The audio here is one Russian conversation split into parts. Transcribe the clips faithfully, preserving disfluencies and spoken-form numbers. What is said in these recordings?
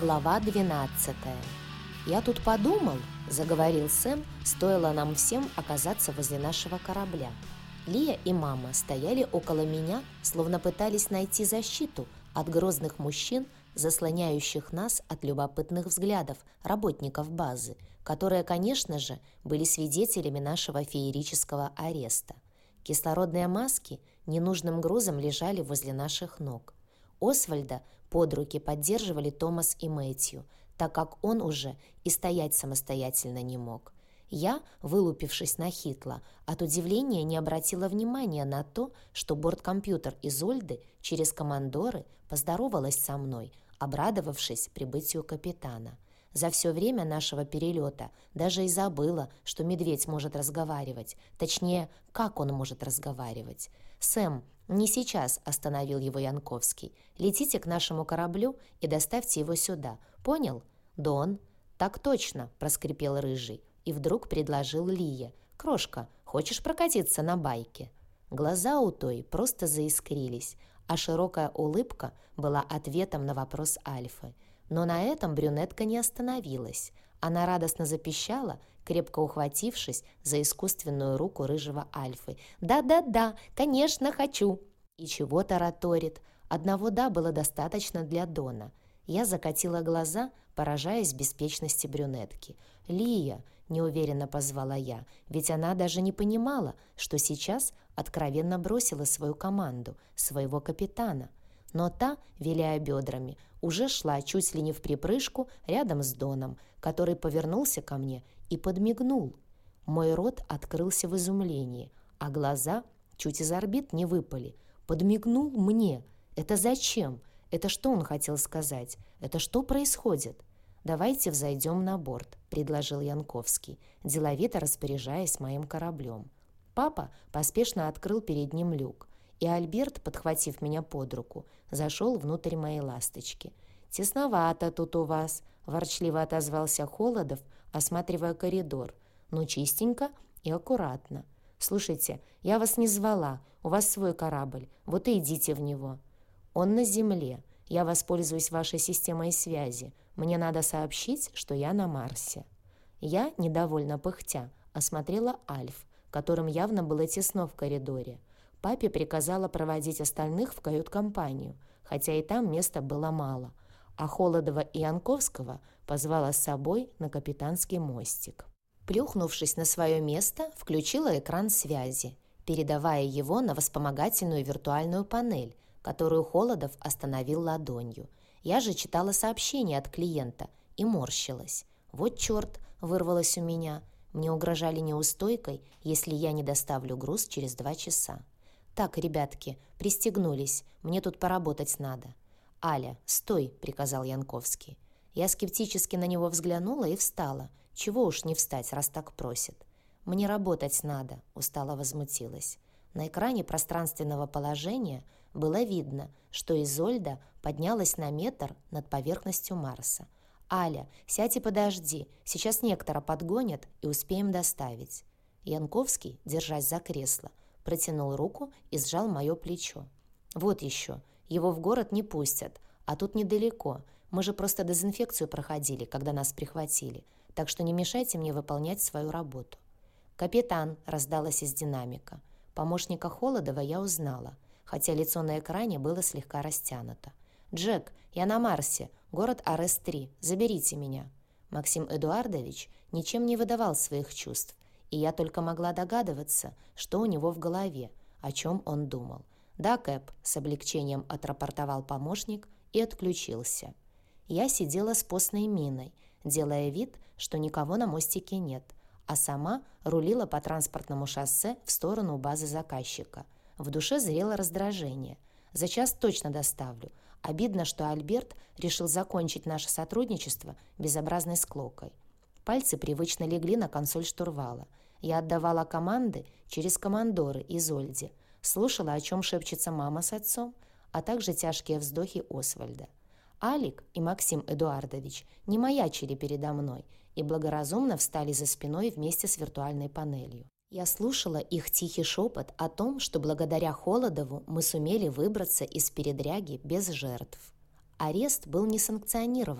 Глава двенадцатая. «Я тут подумал», — заговорил Сэм, стоило нам всем оказаться возле нашего корабля. Лия и мама стояли около меня, словно пытались найти защиту от грозных мужчин, заслоняющих нас от любопытных взглядов работников базы, которые, конечно же, были свидетелями нашего феерического ареста. Кислородные маски ненужным грузом лежали возле наших ног. Освальда под руки поддерживали Томас и Мэтью, так как он уже и стоять самостоятельно не мог. Я, вылупившись на Хитла, от удивления не обратила внимания на то, что борткомпьютер Изольды через командоры поздоровалась со мной, обрадовавшись прибытию капитана. За все время нашего перелета даже и забыла, что медведь может разговаривать. Точнее, как он может разговаривать. «Сэм, не сейчас», — остановил его Янковский. «Летите к нашему кораблю и доставьте его сюда. Понял?» «Дон». «Так точно», — проскрипел Рыжий. И вдруг предложил Лие. «Крошка, хочешь прокатиться на байке?» Глаза у той просто заискрились, а широкая улыбка была ответом на вопрос Альфы. Но на этом брюнетка не остановилась. Она радостно запищала, крепко ухватившись за искусственную руку рыжего Альфы. «Да-да-да, конечно, хочу!» И чего тараторит. Одного «да» было достаточно для Дона. Я закатила глаза, поражаясь беспечности брюнетки. «Лия!» — неуверенно позвала я, ведь она даже не понимала, что сейчас откровенно бросила свою команду, своего капитана. Но та, виляя бедрами, уже шла чуть ли не в припрыжку рядом с Доном, который повернулся ко мне и подмигнул. Мой рот открылся в изумлении, а глаза чуть из орбит не выпали. Подмигнул мне. Это зачем? Это что он хотел сказать? Это что происходит? «Давайте взойдем на борт», — предложил Янковский, деловито распоряжаясь моим кораблем. Папа поспешно открыл перед ним люк, и Альберт, подхватив меня под руку, зашел внутрь моей ласточки. «Тесновато тут у вас», — ворчливо отозвался Холодов, осматривая коридор. «Ну, чистенько и аккуратно. Слушайте, я вас не звала, у вас свой корабль, вот и идите в него». «Он на земле. Я воспользуюсь вашей системой связи. Мне надо сообщить, что я на Марсе». Я, недовольно пыхтя, осмотрела Альф, которым явно было тесно в коридоре. Папе приказала проводить остальных в кают-компанию, хотя и там места было мало, а Холодова и Янковского позвала с собой на капитанский мостик. Плюхнувшись на свое место, включила экран связи, передавая его на вспомогательную виртуальную панель, которую Холодов остановил ладонью. Я же читала сообщение от клиента и морщилась. «Вот черт!» — вырвалось у меня. Мне угрожали неустойкой, если я не доставлю груз через два часа. «Так, ребятки, пристегнулись, мне тут поработать надо». «Аля, стой!» — приказал Янковский. Я скептически на него взглянула и встала. Чего уж не встать, раз так просит. «Мне работать надо», — устало возмутилась. На экране пространственного положения было видно, что Изольда поднялась на метр над поверхностью Марса. «Аля, сядь и подожди, сейчас Нектора подгонят и успеем доставить». Янковский, держась за кресло, протянул руку и сжал мое плечо. «Вот еще, его в город не пустят, а тут недалеко. Мы же просто дезинфекцию проходили, когда нас прихватили, так что не мешайте мне выполнять свою работу». «Капитан», — раздалось из динамика. Помощника Холодова я узнала, хотя лицо на экране было слегка растянуто. «Джек, я на Марсе, город Ар Эс три, заберите меня». Максим Эдуардович ничем не выдавал своих чувств, и я только могла догадываться, что у него в голове, о чем он думал. «Да, Кэп», — с облегчением отрапортовал помощник и отключился. Я сидела с постной миной, делая вид, что никого на мостике нет, а сама рулила по транспортному шоссе в сторону базы заказчика. В душе зрело раздражение. За час точно доставлю. Обидно, что Альберт решил закончить наше сотрудничество безобразной склокой. Пальцы привычно легли на консоль штурвала. Я отдавала команды через командоры Изольде, слушала, о чем шепчется мама с отцом, а также тяжкие вздохи Освальда. Алик и Максим Эдуардович не маячили передо мной и благоразумно встали за спиной вместе с виртуальной панелью. Я слушала их тихий шепот о том, что благодаря Холодову мы сумели выбраться из передряги без жертв. Арест был несанкционированным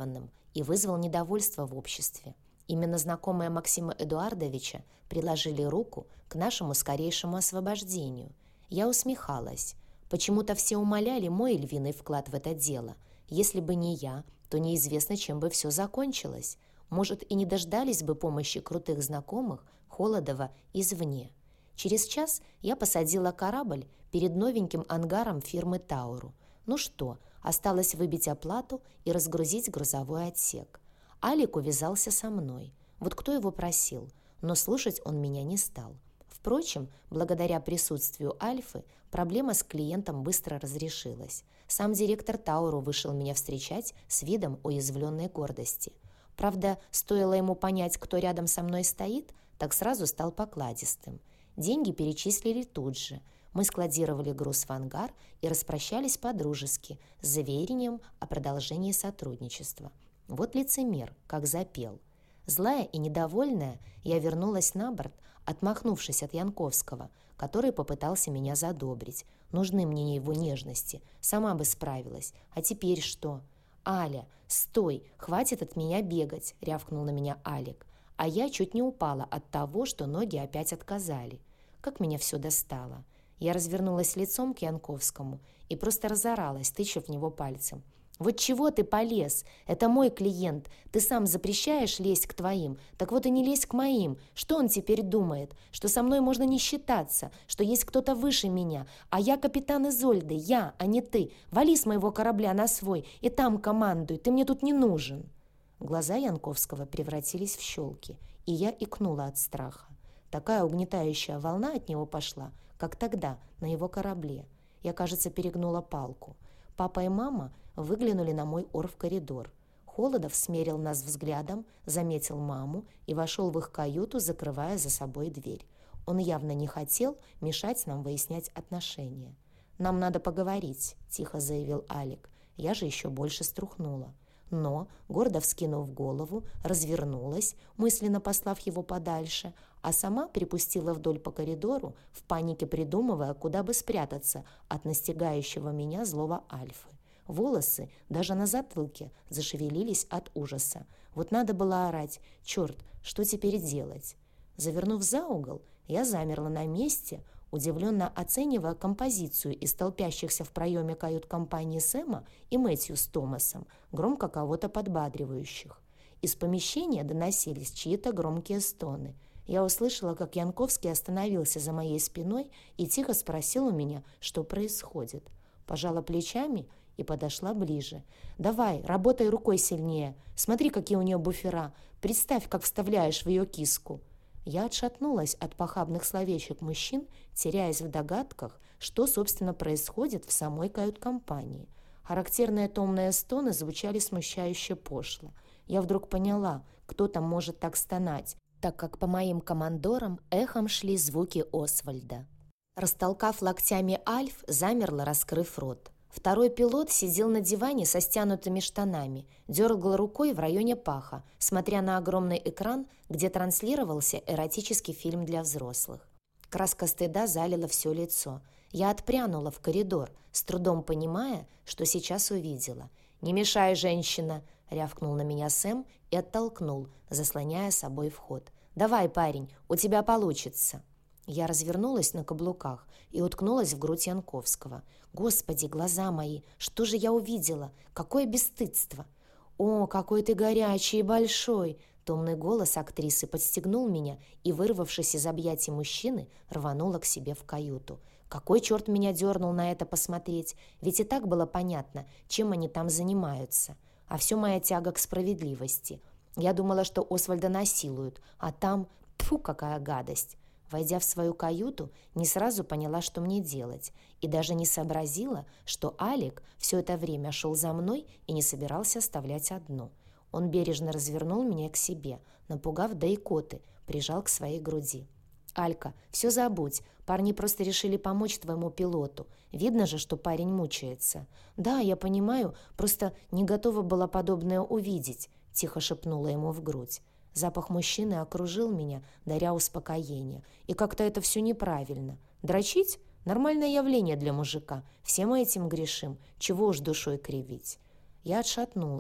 и вызвал недовольство в обществе. Именно знакомые Максима Эдуардовича приложили руку к нашему скорейшему освобождению. Я усмехалась. Почему-то все умаляли мой львиный вклад в это дело. Если бы не я, то неизвестно, чем бы все закончилось. Может, и не дождались бы помощи крутых знакомых Холодова извне. Через час я посадила корабль перед новеньким ангаром фирмы «Тауру». Ну что, осталось выбить оплату и разгрузить грузовой отсек. Алик увязался со мной. Вот кто его просил, но слушать он меня не стал. Впрочем, благодаря присутствию Альфы, проблема с клиентом быстро разрешилась. Сам директор Тауру вышел меня встречать с видом уязвленной гордости. Правда, стоило ему понять, кто рядом со мной стоит, так сразу стал покладистым. Деньги перечислили тут же. Мы складировали груз в ангар и распрощались по-дружески с заверением о продолжении сотрудничества. Вот лицемер, как запел. Злая и недовольная, я вернулась на борт, отмахнувшись от Янковского, который попытался меня задобрить. Нужны мне его нежности, сама бы справилась. А теперь что? «Аля, стой, хватит от меня бегать», — рявкнул на меня Алик. А я чуть не упала от того, что ноги опять отказали. Как меня все достало. Я развернулась лицом к Янковскому и просто разоралась, тыча в него пальцем. «Вот чего ты полез? Это мой клиент. Ты сам запрещаешь лезть к твоим. Так вот и не лезь к моим. Что он теперь думает? Что со мной можно не считаться, что есть кто-то выше меня. А я капитан Изольды, я, а не ты. Вали с моего корабля на свой и там командуй. Ты мне тут не нужен». Глаза Янковского превратились в щелки, и я икнула от страха. Такая угнетающая волна от него пошла, как тогда, на его корабле. Я, кажется, перегнула палку. Папа и мама выглянули на мой ор в коридор. Холодов смерил нас взглядом, заметил маму и вошел в их каюту, закрывая за собой дверь. Он явно не хотел мешать нам выяснять отношения. «Нам надо поговорить», — тихо заявил Алик. Я же еще больше струхнула. Но, гордо вскинув голову, развернулась, мысленно послав его подальше, а сама припустила вдоль по коридору, в панике придумывая, куда бы спрятаться от настигающего меня злого Альфы. Волосы, даже на затылке, зашевелились от ужаса. Вот надо было орать: «Черт, что теперь делать?» Завернув за угол, я замерла на месте, удивленно оценивая композицию из толпящихся в проеме кают-компании Сэма и Мэтью с Томасом, громко кого-то подбадривающих. Из помещения доносились чьи-то громкие стоны. Я услышала, как Янковский остановился за моей спиной и тихо спросил у меня, что происходит. Пожала плечами и подошла ближе. «Давай, работай рукой сильнее. Смотри, какие у нее буфера. Представь, как вставляешь в ее киску». Я отшатнулась от похабных словечек мужчин, теряясь в догадках, что, собственно, происходит в самой кают-компании. Характерные томные стоны звучали смущающе пошло. Я вдруг поняла, кто там может так стонать, так как по моим командорам эхом шли звуки Освальда. Растолкав локтями Альф, замерла, раскрыв рот. Второй пилот сидел на диване со стянутыми штанами, дергал рукой в районе паха, смотря на огромный экран, где транслировался эротический фильм для взрослых. Краска стыда залила все лицо. Я отпрянула в коридор, с трудом понимая, что сейчас увидела. «Не мешай, женщина!» — рявкнул на меня Сэм и оттолкнул, заслоняя собой вход. «Давай, парень, у тебя получится!» Я развернулась на каблуках и уткнулась в грудь Янковского. «Господи, глаза мои! Что же я увидела? Какое бесстыдство!» «О, какой ты горячий и большой!» Томный голос актрисы подстегнул меня и, вырвавшись из объятий мужчины, рванула к себе в каюту. Какой черт меня дернул на это посмотреть? Ведь и так было понятно, чем они там занимаются. А все моя тяга к справедливости. Я думала, что Освальда насилуют, а там... Тьфу, какая гадость! Войдя в свою каюту, не сразу поняла, что мне делать, и даже не сообразила, что Алик все это время шел за мной и не собирался оставлять одну. Он бережно развернул меня к себе, напугав до икоты, прижал к своей груди. «Алька, все забудь, парни просто решили помочь твоему пилоту. Видно же, что парень мучается». «Да, я понимаю, просто не готова была подобное увидеть», — тихо шепнула ему в грудь. Запах мужчины окружил меня, даря успокоение. И как-то это все неправильно. Дрочить — нормальное явление для мужика. Все мы этим грешим. Чего уж душой кривить. Я отшатнулась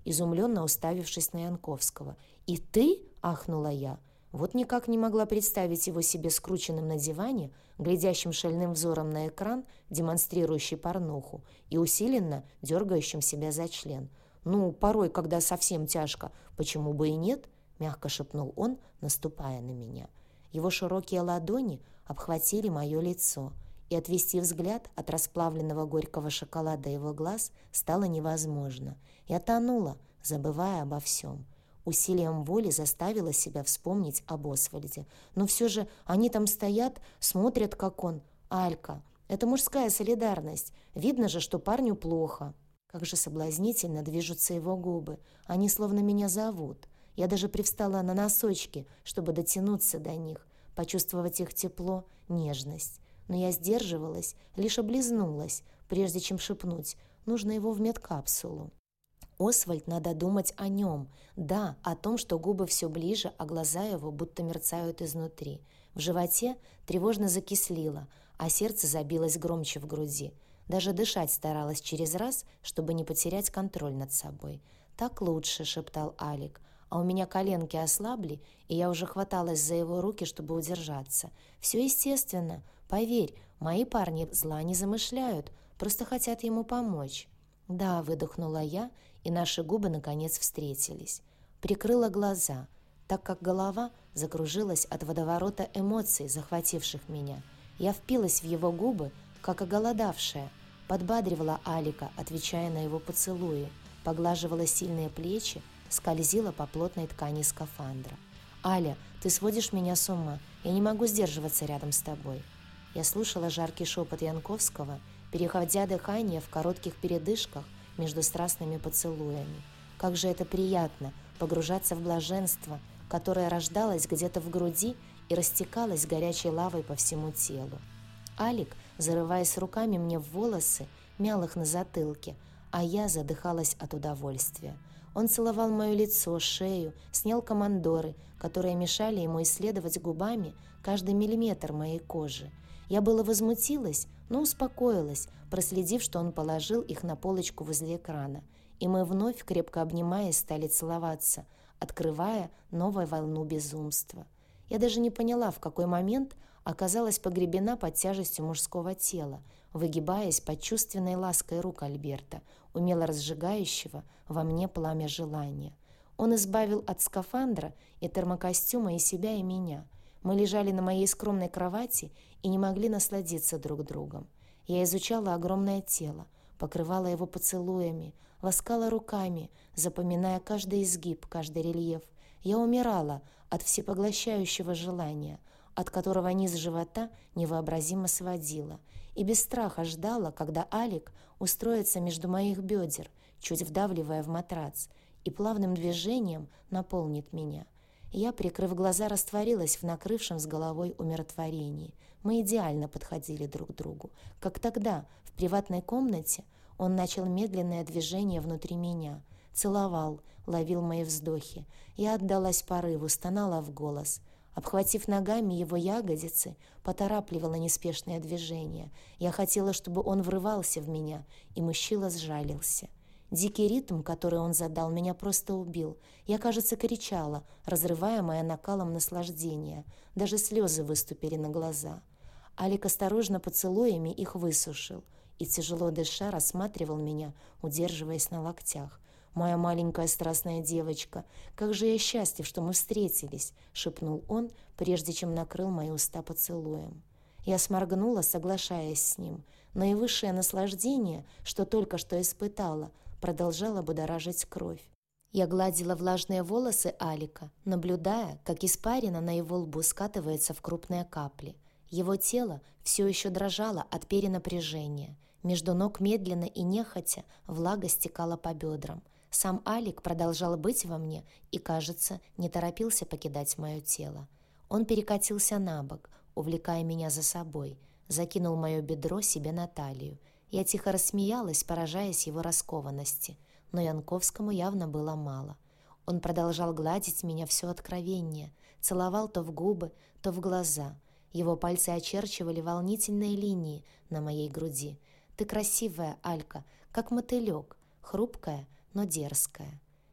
изумленно уставившись на Янковского. «И ты?» – ахнула я. Вот никак не могла представить его себе скрученным на диване, глядящим шальным взором на экран, демонстрирующий порнуху, и усиленно дергающим себя за член. «Ну, порой, когда совсем тяжко, почему бы и нет?» – мягко шепнул он, наступая на меня. Его широкие ладони обхватили мое лицо, и отвести взгляд от расплавленного горького шоколада его глаз стало невозможно. Я тонула, забывая обо всем. Усилием воли заставила себя вспомнить об Освальде. Но все же они там стоят, смотрят, как он. Алька, это мужская солидарность. Видно же, что парню плохо. Как же соблазнительно движутся его губы. Они словно меня зовут. Я даже привстала на носочки, чтобы дотянуться до них, почувствовать их тепло, нежность. Но я сдерживалась, лишь облизнулась, прежде чем шепнуть: нужно его в медкапсулу. Освальд, надо думать о нем. Да, о том, что губы все ближе, а глаза его будто мерцают изнутри. В животе тревожно закислило, а сердце забилось громче в груди. Даже дышать старалась через раз, чтобы не потерять контроль над собой. «Так лучше», — шептал Алик. А у меня коленки ослабли, и я уже хваталась за его руки, чтобы удержаться. «Все естественно. Поверь, мои парни зла не замышляют, просто хотят ему помочь». «Да», — выдохнула я, и наши губы наконец встретились. Прикрыла глаза, так как голова закружилась от водоворота эмоций, захвативших меня. Я впилась в его губы, как оголодавшая, подбадривала Алика, отвечая на его поцелуи, поглаживала сильные плечи, скользила по плотной ткани скафандра. «Аля, ты сводишь меня с ума, я не могу сдерживаться рядом с тобой». Я слушала жаркий шепот Янковского, переходя дыхание в коротких передышках между страстными поцелуями. Как же это приятно погружаться в блаженство, которое рождалось где-то в груди и растекалось горячей лавой по всему телу. Алик, зарываясь руками мне в волосы, мял их на затылке, а я задыхалась от удовольствия. Он целовал мое лицо, шею, снял командоры, которые мешали ему исследовать губами каждый миллиметр моей кожи. Я было возмутилась, но успокоилась, проследив, что он положил их на полочку возле экрана, и мы вновь, крепко обнимаясь, стали целоваться, открывая новую волну безумства. Я даже не поняла, в какой момент оказалась погребена под тяжестью мужского тела, выгибаясь под чувственной лаской рук Альберта, умело разжигающего во мне пламя желания. Он избавил от скафандра и термокостюма и себя, и меня. Мы лежали на моей скромной кровати и не могли насладиться друг другом. Я изучала огромное тело, покрывала его поцелуями, ласкала руками, запоминая каждый изгиб, каждый рельеф. Я умирала от всепоглощающего желания, от которого низ живота невообразимо сводило, и без страха ждала, когда Алик устроится между моих бедер, чуть вдавливая в матрац, и плавным движением наполнит меня. Я, прикрыв глаза, растворилась в накрывшем с головой умиротворении. Мы идеально подходили друг к другу. Как тогда, в приватной комнате, он начал медленное движение внутри меня, целовал, ловил мои вздохи. Я отдалась порыву, стонала в голос. Обхватив ногами его ягодицы, поторапливала неспешное движение. Я хотела, чтобы он врывался в меня, и мужчина сжалился. Дикий ритм, который он задал, меня просто убил. Я, кажется, кричала, разрываемая накалом наслаждения. Даже слезы выступили на глаза. Алик осторожно поцелуями их высушил и, тяжело дыша, рассматривал меня, удерживаясь на локтях. «Моя маленькая страстная девочка, как же я счастлив, что мы встретились!» — шепнул он, прежде чем накрыл мои уста поцелуем. Я сморгнула, соглашаясь с ним. Наивысшее наслаждение, что только что испытала, продолжало будоражить кровь. Я гладила влажные волосы Алика, наблюдая, как испарина на его лбу скатывается в крупные капли. Его тело все еще дрожало от перенапряжения. Между ног медленно и нехотя влага стекала по бедрам. Сам Алик продолжал быть во мне и, кажется, не торопился покидать мое тело. Он перекатился на бок, увлекая меня за собой, закинул мое бедро себе на талию. Я тихо рассмеялась, поражаясь его раскованности, но Янковскому явно было мало. Он продолжал гладить меня все откровеннее, целовал то в губы, то в глаза. Его пальцы очерчивали волнительные линии на моей груди. «Ты красивая, Алька, как мотылек, хрупкая, но дерзкая».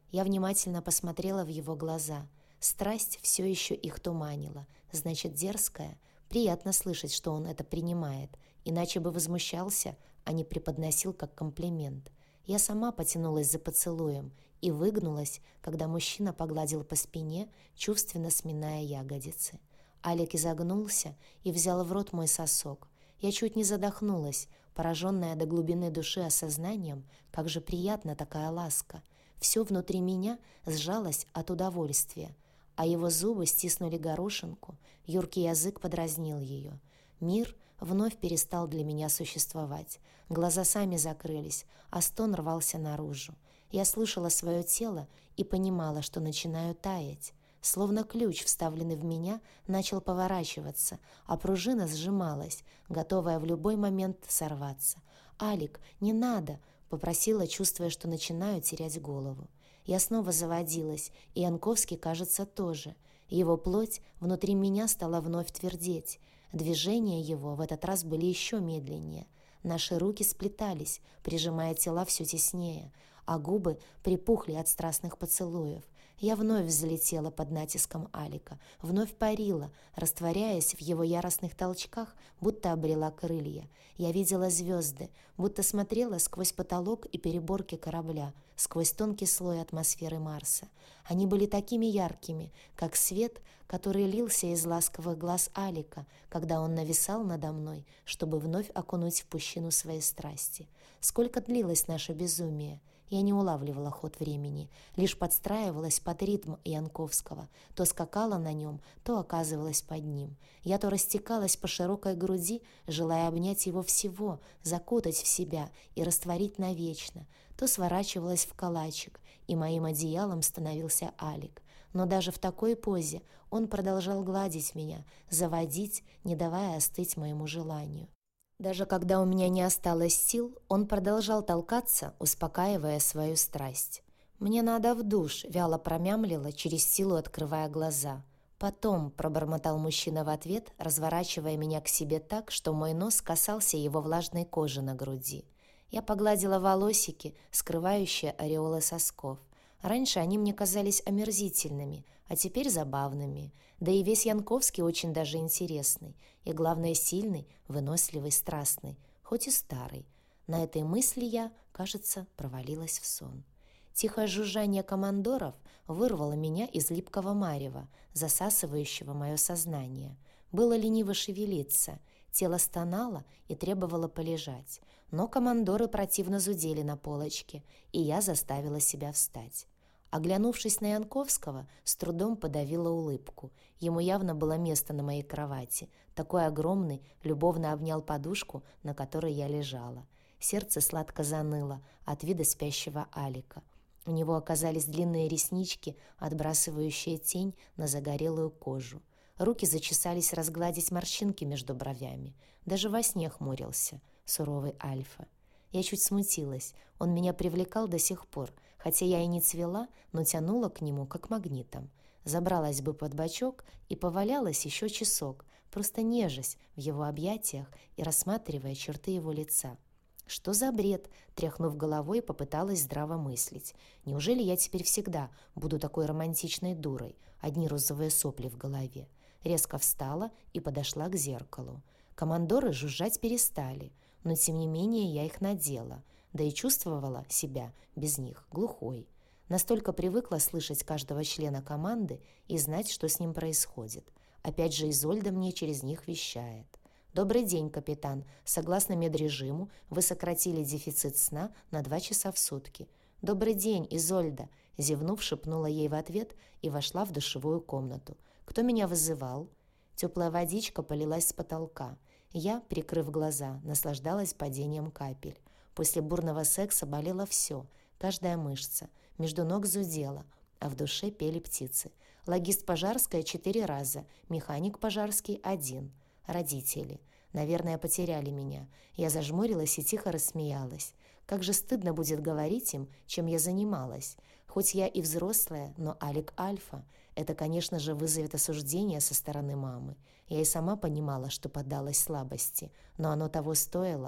Я внимательно посмотрела в его глаза. Страсть все еще их туманила. Значит, дерзкая. Приятно слышать, что он это принимает. Иначе бы возмущался, а не преподносил как комплимент. Я сама потянулась за поцелуем и выгнулась, когда мужчина погладил по спине, чувственно сминая ягодицы. Алик изогнулся и взял в рот мой сосок. Я чуть не задохнулась, пораженная до глубины души осознанием, как же приятна такая ласка. Все внутри меня сжалось от удовольствия, а его зубы стиснули горошинку, юркий язык подразнил ее. Мир вновь перестал для меня существовать. Глаза сами закрылись, а стон рвался наружу. Я слышала свое тело и понимала, что начинаю таять. Словно ключ, вставленный в меня, начал поворачиваться, а пружина сжималась, готовая в любой момент сорваться. «Алик, не надо!» — попросила, чувствуя, что начинаю терять голову. Я снова заводилась, и Янковский, кажется, тоже. Его плоть внутри меня стала вновь твердеть. Движения его в этот раз были еще медленнее. Наши руки сплетались, прижимая тела все теснее, а губы припухли от страстных поцелуев. Я вновь взлетела под натиском Алика, вновь парила, растворяясь в его яростных толчках, будто обрела крылья. Я видела звезды, будто смотрела сквозь потолок и переборки корабля, сквозь тонкий слой атмосферы Марса. Они были такими яркими, как свет, который лился из ласковых глаз Алика, когда он нависал надо мной, чтобы вновь окунуть в пучину своей страсти. Сколько длилось наше безумие? Я не улавливала ход времени, лишь подстраивалась под ритм Янковского, то скакала на нем, то оказывалась под ним. Я то растекалась по широкой груди, желая обнять его всего, закутать в себя и растворить навечно, то сворачивалась в калачик, и моим одеялом становился Алик. Но даже в такой позе он продолжал гладить меня, заводить, не давая остыть моему желанию. Даже когда у меня не осталось сил, он продолжал толкаться, успокаивая свою страсть. «Мне надо в душ», — вяло промямлила, через силу открывая глаза. «Потом», — пробормотал мужчина в ответ, разворачивая меня к себе так, что мой нос касался его влажной кожи на груди. Я погладила волосики, скрывающие ореолы сосков. Раньше они мне казались омерзительными, а теперь забавными. Да и весь Янковский очень даже интересный. И, главное, сильный, выносливый, страстный, хоть и старый. На этой мысли я, кажется, провалилась в сон. Тихое жужжание командоров вырвало меня из липкого марева, засасывающего мое сознание. Было лениво шевелиться, тело стонало и требовало полежать. Но командоры противно зудели на полочке, и я заставила себя встать. Оглянувшись на Янковского, с трудом подавила улыбку. Ему явно было место на моей кровати. Такой огромный, любовно обнял подушку, на которой я лежала. Сердце сладко заныло от вида спящего Алика. У него оказались длинные реснички, отбрасывающие тень на загорелую кожу. Руки зачесались разгладить морщинки между бровями. Даже во сне хмурился суровый Альфа. Я чуть смутилась. Он меня привлекал до сих пор, хотя я и не цвела, но тянула к нему, как магнитом. Забралась бы под бочок и повалялась еще часок, просто нежась в его объятиях и рассматривая черты его лица. Что за бред? Тряхнув головой, попыталась здраво мыслить. Неужели я теперь всегда буду такой романтичной дурой? Одни розовые сопли в голове. Резко встала и подошла к зеркалу. Командоры жужжать перестали, но тем не менее я их надела, да и чувствовала себя без них глухой. Настолько привыкла слышать каждого члена команды и знать, что с ним происходит. Опять же Изольда мне через них вещает. «Добрый день, капитан. Согласно медрежиму, вы сократили дефицит сна на два часа в сутки». «Добрый день, Изольда», — зевнув, шепнула ей в ответ и вошла в душевую комнату. «Кто меня вызывал?» Теплая водичка полилась с потолка. Я, прикрыв глаза, наслаждалась падением капель. После бурного секса болело все, каждая мышца, между ног зудела, а в душе пели птицы. Логист Пожарская четыре раза, механик Пожарский один. Родители. Наверное, потеряли меня. Я зажмурилась и тихо рассмеялась. Как же стыдно будет говорить им, чем я занималась. Хоть я и взрослая, но Алик Альфа. Это, конечно же, вызовет осуждение со стороны мамы. Я и сама понимала, что поддалась слабости, но оно того стоило.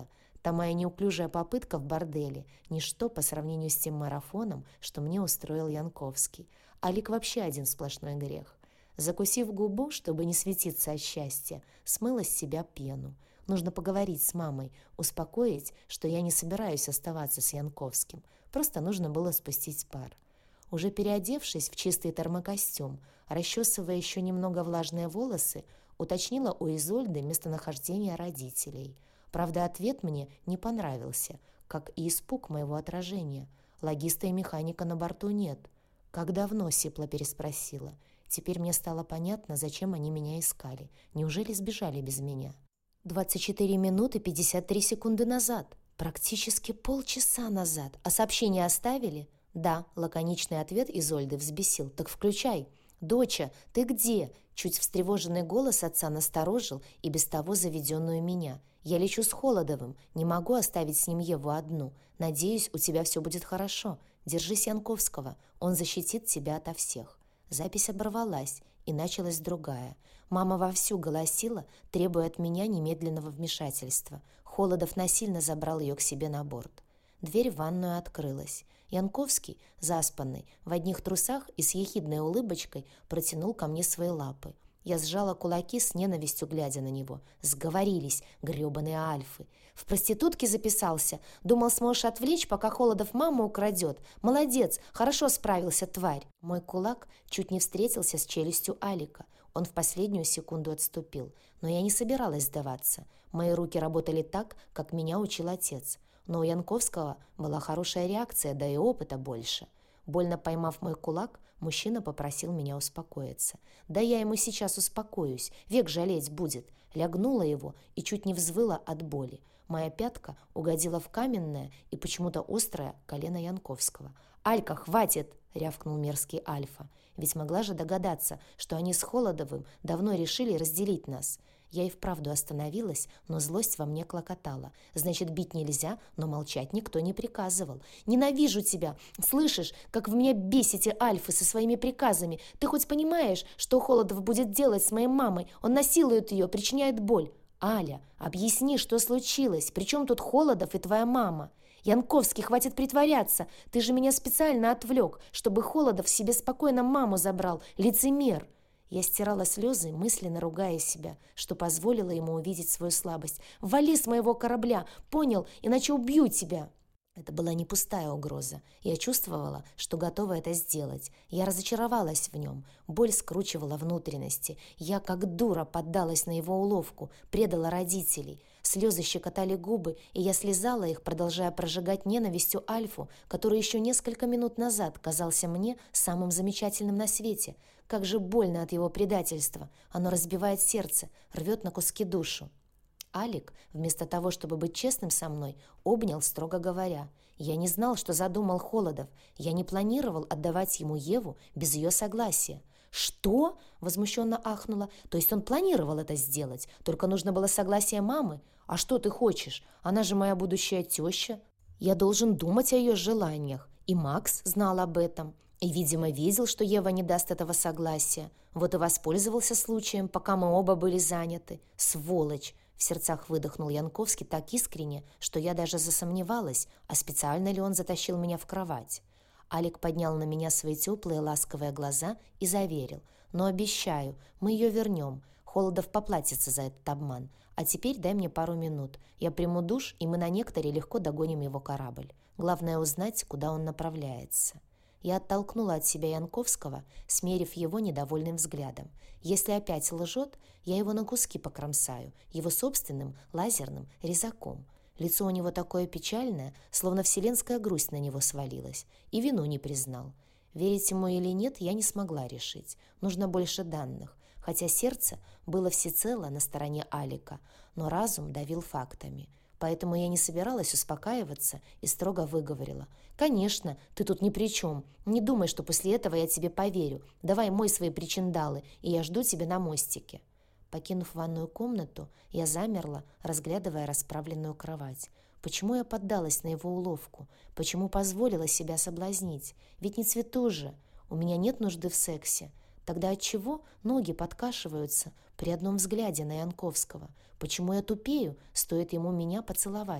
Та моя неуклюжая попытка в борделе – ничто по сравнению с тем марафоном, что мне устроил Янковский. Алик вообще один сплошной грех. Закусив губу, чтобы не светиться от счастья, смыла с себя пену. Нужно поговорить с мамой, успокоить, что я не собираюсь оставаться с Янковским. Просто нужно было спустить пар. Уже переодевшись в чистый термокостюм, расчесывая еще немного влажные волосы, уточнила у Изольды местонахождение родителей. Правда, ответ мне не понравился, как и испуг моего отражения. Логиста и механика на борту нет. «Как давно?» — сипло переспросила. Теперь мне стало понятно, зачем они меня искали. Неужели сбежали без меня? двадцать четыре минуты пятьдесят три секунды назад. Практически полчаса назад. А сообщение оставили? Да, лаконичный ответ Изольды взбесил. Так включай. «Доча, ты где?» Чуть встревоженный голос отца насторожил и без того заведенную меня. «Я лечу с Холодовым. Не могу оставить с ним Еву одну. Надеюсь, у тебя все будет хорошо. Держись Янковского. Он защитит тебя ото всех». Запись оборвалась, и началась другая. Мама вовсю голосила, требуя от меня немедленного вмешательства. Холодов насильно забрал ее к себе на борт. Дверь в ванную открылась. Янковский, заспанный, в одних трусах и с ехидной улыбочкой, протянул ко мне свои лапы. Я сжала кулаки с ненавистью, глядя на него. Сговорились, гребаные альфы. В проститутке записался. Думал, сможешь отвлечь, пока Холодов маму украдет. Молодец, хорошо справился, тварь. Мой кулак чуть не встретился с челюстью Алика. Он в последнюю секунду отступил. Но я не собиралась сдаваться. Мои руки работали так, как меня учил отец. Но у Янковского была хорошая реакция, да и опыта больше. Больно поймав мой кулак, мужчина попросил меня успокоиться. «Да я ему сейчас успокоюсь, век жалеть будет». Лягнула его и чуть не взвыла от боли. Моя пятка угодила в каменное и почему-то острое колено Янковского. «Алька, хватит!» — рявкнул мерзкий Альфа. Ведь могла же догадаться, что они с Холодовым давно решили разделить нас. Я и вправду остановилась, но злость во мне клокотала. Значит, бить нельзя, но молчать никто не приказывал. «Ненавижу тебя! Слышишь, как вы меня бесите, альфы, со своими приказами? Ты хоть понимаешь, что Холодов будет делать с моей мамой? Он насилует ее, причиняет боль». «Аля, объясни, что случилось? Причем тут Холодов и твоя мама?» «Янковский, хватит притворяться! Ты же меня специально отвлек, чтобы Холодов себе спокойно маму забрал. Лицемер!» Я стирала слезы, мысленно ругая себя, что позволила ему увидеть свою слабость. «Вали с моего корабля! Понял? Иначе убью тебя!» Это была не пустая угроза. Я чувствовала, что готова это сделать. Я разочаровалась в нем. Боль скручивала внутренности. Я, как дура, поддалась на его уловку, предала родителей. Слезы щекотали губы, и я слезала их, продолжая прожигать ненавистью Альфу, который еще несколько минут назад казался мне самым замечательным на свете. Как же больно от его предательства. Оно разбивает сердце, рвет на куски душу. Алик, вместо того, чтобы быть честным со мной, обнял, строго говоря. Я не знал, что задумал Холодов. Я не планировал отдавать ему Еву без ее согласия. «Что?» — возмущенно ахнула. «То есть он планировал это сделать, только нужно было согласие мамы? А что ты хочешь? Она же моя будущая теща. Я должен думать о ее желаниях. И Макс знал об этом. И, видимо, видел, что Ева не даст этого согласия. Вот и воспользовался случаем, пока мы оба были заняты. Сволочь!» В сердцах выдохнул Янковский так искренне, что я даже засомневалась, а специально ли он затащил меня в кровать. Алик поднял на меня свои теплые ласковые глаза и заверил. «Но обещаю, мы ее вернем. Холодов поплатится за этот обман. А теперь дай мне пару минут. Я приму душ, и мы на некоторе легко догоним его корабль. Главное узнать, куда он направляется». Я оттолкнула от себя Янковского, смерив его недовольным взглядом. Если опять лжет, я его на куски покромсаю, его собственным лазерным резаком. Лицо у него такое печальное, словно вселенская грусть на него свалилась, и вину не признал. Верить ему или нет, я не смогла решить. Нужно больше данных, хотя сердце было всецело на стороне Алика, но разум давил фактами. Поэтому я не собиралась успокаиваться и строго выговорила. «Конечно, ты тут ни при чем. Не думай, что после этого я тебе поверю. Давай мой свои причиндалы, и я жду тебя на мостике». Покинув ванную комнату, я замерла, разглядывая расправленную кровать. Почему я поддалась на его уловку? Почему позволила себя соблазнить? Ведь не цвету же. У меня нет нужды в сексе. Тогда отчего ноги подкашиваются при одном взгляде на Янковского? Почему я тупею, стоит ему меня поцеловать?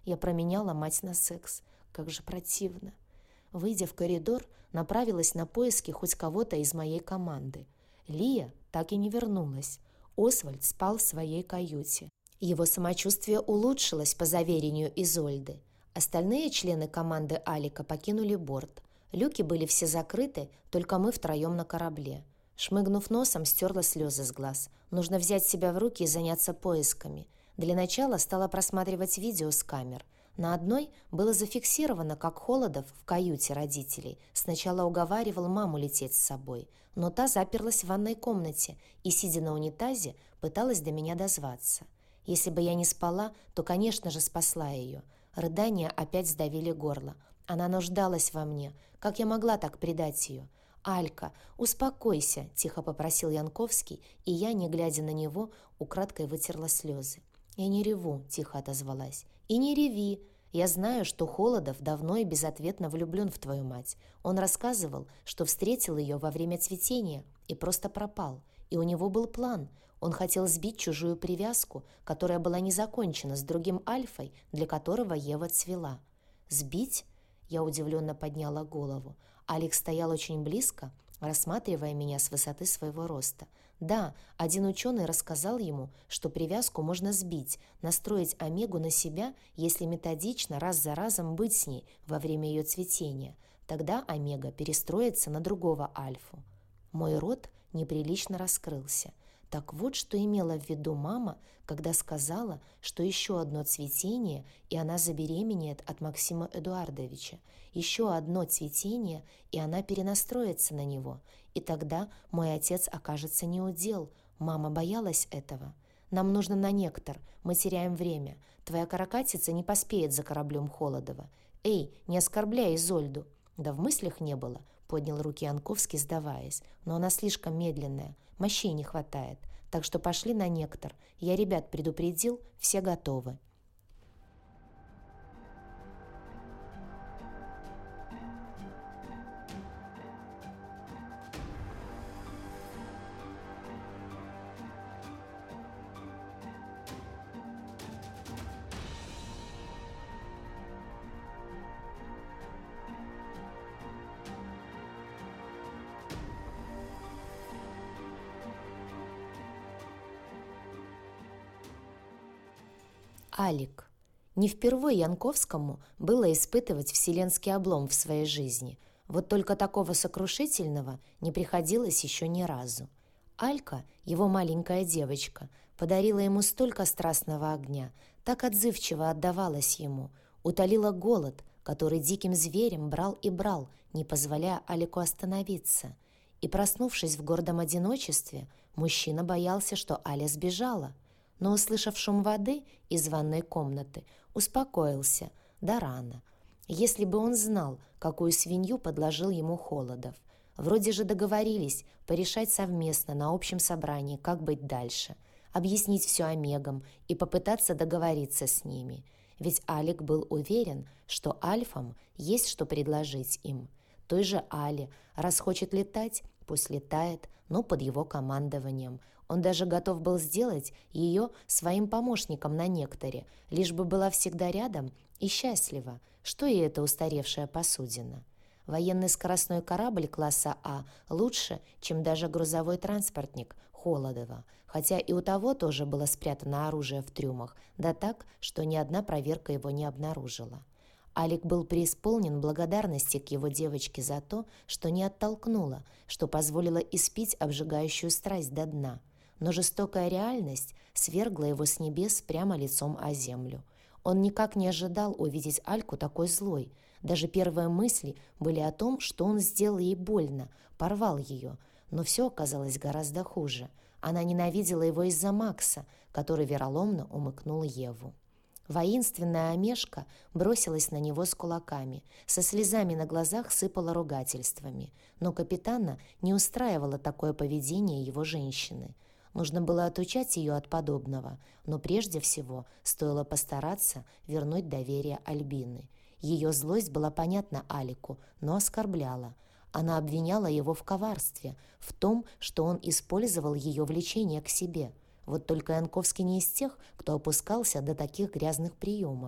Я променяла мать на секс. Как же противно. Выйдя в коридор, направилась на поиски хоть кого-то из моей команды. Лия так и не вернулась. Освальд спал в своей каюте. Его самочувствие улучшилось, по заверению Изольды. Остальные члены команды Алика покинули борт. Люки были все закрыты, только мы втроем на корабле. Шмыгнув носом, стерла слезы с глаз. Нужно взять себя в руки и заняться поисками. Для начала стала просматривать видео с камер. На одной было зафиксировано, как Холодов в каюте родителей сначала уговаривал маму лететь с собой, но та заперлась в ванной комнате и, сидя на унитазе, пыталась до меня дозваться. Если бы я не спала, то, конечно же, спасла ее. Рыдания опять сдавили горло. Она нуждалась во мне. Как я могла так предать ее? «Алька, успокойся», — тихо попросил Янковский, и я, не глядя на него, украдкой вытерла слезы. «Я не реву», — тихо отозвалась. «И не реви. Я знаю, что Холодов давно и безответно влюблен в твою мать. Он рассказывал, что встретил ее во время цветения и просто пропал. И у него был план. Он хотел сбить чужую привязку, которая была не закончена, с другим Альфой, для которого Ева цвела». «Сбить?» — я удивленно подняла голову. Алекс стоял очень близко, рассматривая меня с высоты своего роста. Да, один ученый рассказал ему, что привязку можно сбить, настроить омегу на себя, если методично раз за разом быть с ней во время ее цветения. Тогда омега перестроится на другого альфу. Мой рот неприлично раскрылся. Так вот, что имела в виду мама, когда сказала, что еще одно цветение, и она забеременеет от Максима Эдуардовича. Еще одно цветение, и она перенастроится на него. И тогда мой отец окажется неудел. Мама боялась этого. «Нам нужно на Нектор. Мы теряем время. Твоя каракатица не поспеет за кораблем Холодова. Эй, не оскорбляй Изольду». «Да в мыслях не было», — поднял руки Янковский, сдаваясь. «Но она слишком медленная, мощей не хватает. Так что пошли на Нектор. Я ребят предупредил, все готовы». Алик. Не впервые Янковскому было испытывать вселенский облом в своей жизни. Вот только такого сокрушительного не приходилось еще ни разу. Алька, его маленькая девочка, подарила ему столько страстного огня, так отзывчиво отдавалась ему, утолила голод, который диким зверем брал и брал, не позволяя Алику остановиться. И, проснувшись в гордом одиночестве, мужчина боялся, что Аля сбежала. Но, услышав шум воды из ванной комнаты, успокоился, да рано. Если бы он знал, какую свинью подложил ему Холодов. Вроде же договорились порешать совместно на общем собрании, как быть дальше, объяснить все омегам и попытаться договориться с ними. Ведь Алик был уверен, что альфам есть что предложить им. Той же Але, раз хочет летать, пусть летает, но под его командованием. Он даже готов был сделать ее своим помощником на Некторе, лишь бы была всегда рядом и счастлива. Что ей эта устаревшая посудина? Военный скоростной корабль класса А лучше, чем даже грузовой транспортник Холодова, хотя и у того тоже было спрятано оружие в трюмах, да так, что ни одна проверка его не обнаружила. Алик был преисполнен благодарности к его девочке за то, что не оттолкнула, что позволила испить обжигающую страсть до дна. Но жестокая реальность свергла его с небес прямо лицом о землю. Он никак не ожидал увидеть Альку такой злой. Даже первые мысли были о том, что он сделал ей больно, порвал ее. Но все оказалось гораздо хуже. Она ненавидела его из-за Макса, который вероломно умыкнул Еву. Воинственная Омежка бросилась на него с кулаками, со слезами на глазах сыпала ругательствами. Но капитана не устраивало такое поведение его женщины. Нужно было отучать ее от подобного, но прежде всего стоило постараться вернуть доверие Альбины. Ее злость была понятна Алику, но оскорбляла. Она обвиняла его в коварстве, в том, что он использовал ее влечение к себе. Вот только Янковский не из тех, кто опускался до таких грязных приемов.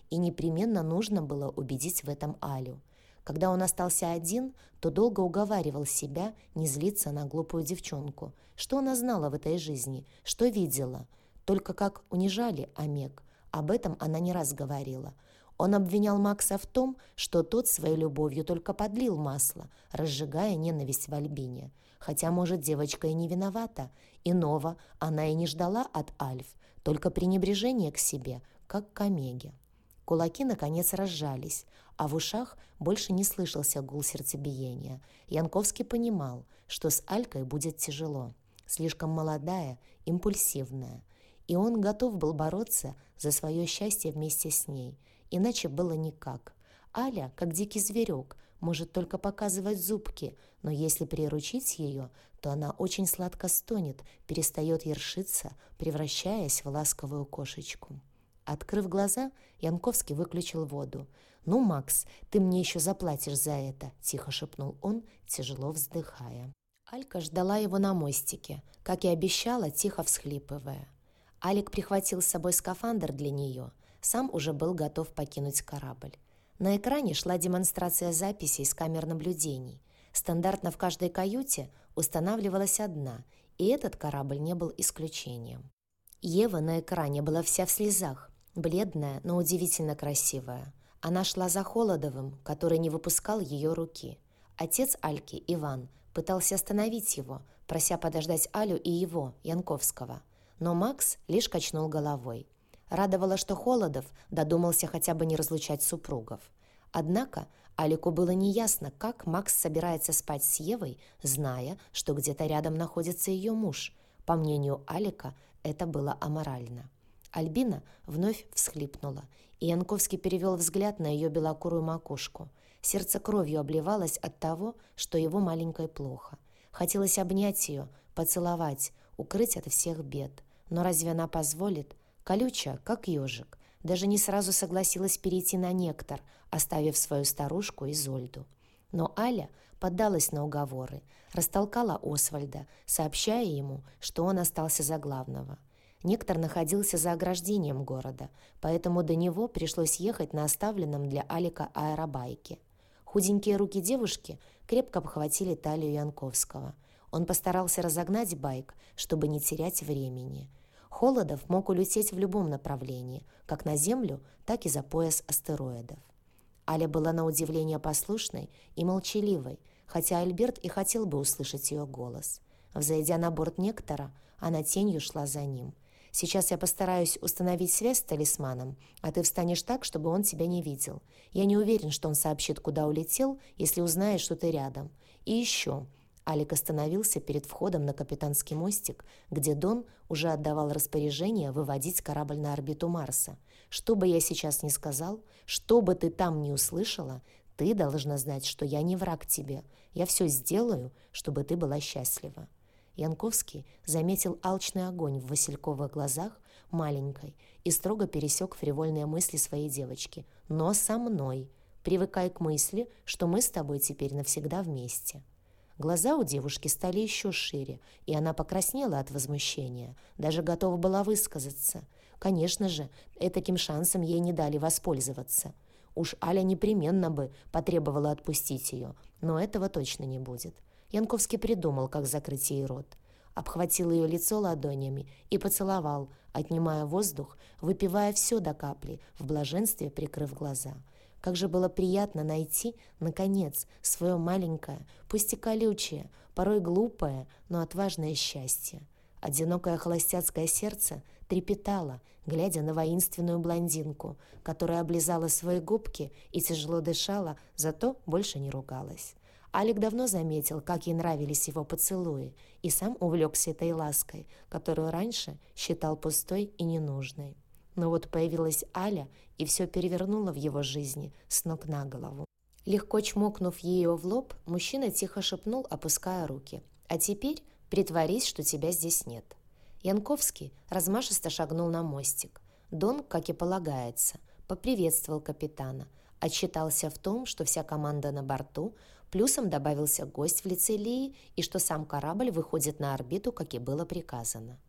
и непременно нужно было убедить в этом Алю. Когда он остался один, то долго уговаривал себя не злиться на глупую девчонку. Что она знала в этой жизни? Что видела? Только как унижали Омег. Об этом она не раз говорила. Он обвинял Макса в том, что тот своей любовью только подлил масло, разжигая ненависть в Альбине. Хотя, может, девочка и не виновата. Иного она и не ждала от Альф, только пренебрежение к себе, как к Омеге. Кулаки, наконец, разжались, а в ушах больше не слышался гул сердцебиения. Янковский понимал, что с Алькой будет тяжело. Слишком молодая, импульсивная. И он готов был бороться за свое счастье вместе с ней. Иначе было никак. Аля, как дикий зверек, может только показывать зубки, но если приручить ее, то она очень сладко стонет, перестает ершиться, превращаясь в ласковую кошечку. Открыв глаза, Янковский выключил воду. «Ну, Макс, ты мне еще заплатишь за это», — тихо шепнул он, тяжело вздыхая. Алька ждала его на мостике, как и обещала, тихо всхлипывая. Алик прихватил с собой скафандр для нее, сам уже был готов покинуть корабль. На экране шла демонстрация записей с камер наблюдений. Стандартно в каждой каюте устанавливалась одна, и этот корабль не был исключением. Ева на экране была вся в слезах, бледная, но удивительно красивая. Она шла за Холодовым, который не выпускал ее руки. Отец Альки, Иван, пытался остановить его, прося подождать Алю и его, Янковского. Но Макс лишь качнул головой. Радовало, что Холодов додумался хотя бы не разлучать супругов. Однако Алику было неясно, как Макс собирается спать с Евой, зная, что где-то рядом находится ее муж. По мнению Алика, это было аморально. Альбина вновь всхлипнула, и Янковский перевел взгляд на ее белокурую макушку. Сердце кровью обливалось от того, что его маленькой плохо. Хотелось обнять ее, поцеловать, укрыть от всех бед. Но разве она позволит? Колючая, как ежик, даже не сразу согласилась перейти на нектар, оставив свою старушку Изольду. Но Аля поддалась на уговоры, растолкала Освальда, сообщая ему, что он остался за главного. Нектар находился за ограждением города, поэтому до него пришлось ехать на оставленном для Алика аэробайке. Худенькие руки девушки крепко обхватили талию Янковского. Он постарался разогнать байк, чтобы не терять времени. Холодов мог улететь в любом направлении, как на Землю, так и за пояс астероидов. Аля была на удивление послушной и молчаливой, хотя Альберт и хотел бы услышать ее голос. Взойдя на борт Нектора, она тенью шла за ним. «Сейчас я постараюсь установить связь с талисманом, а ты встанешь так, чтобы он тебя не видел. Я не уверен, что он сообщит, куда улетел, если узнает, что ты рядом. И еще...» Алик остановился перед входом на капитанский мостик, где Дон уже отдавал распоряжение выводить корабль на орбиту Марса. «Что бы я сейчас ни сказал, что бы ты там ни услышала, ты должна знать, что я не враг тебе. Я все сделаю, чтобы ты была счастлива». Янковский заметил алчный огонь в васильковых глазах маленькой и строго пересек фривольные мысли своей девочки. «Но со мной. Привыкай к мысли, что мы с тобой теперь навсегда вместе». Глаза у девушки стали еще шире, и она покраснела от возмущения, даже готова была высказаться. Конечно же, этаким шансом ей не дали воспользоваться. Уж Аля непременно бы потребовала отпустить ее, но этого точно не будет. Янковский придумал, как закрыть ей рот. Обхватил ее лицо ладонями и поцеловал, отнимая воздух, выпивая все до капли, в блаженстве прикрыв глаза. Как же было приятно найти, наконец, свое маленькое, пусть и колючее, порой глупое, но отважное счастье. Одинокое холостяцкое сердце трепетало, глядя на воинственную блондинку, которая облизала свои губки и тяжело дышала, зато больше не ругалась. Алик давно заметил, как ей нравились его поцелуи, и сам увлекся этой лаской, которую раньше считал пустой и ненужной. Но вот появилась Аля, и все перевернуло в его жизни с ног на голову. Легко чмокнув ее в лоб, мужчина тихо шепнул, опуская руки: «А теперь притворись, что тебя здесь нет». Янковский размашисто шагнул на мостик. Дон, как и полагается, поприветствовал капитана, отчитался в том, что вся команда на борту, плюсом добавился гость в лице Лии и что сам корабль выходит на орбиту, как и было приказано.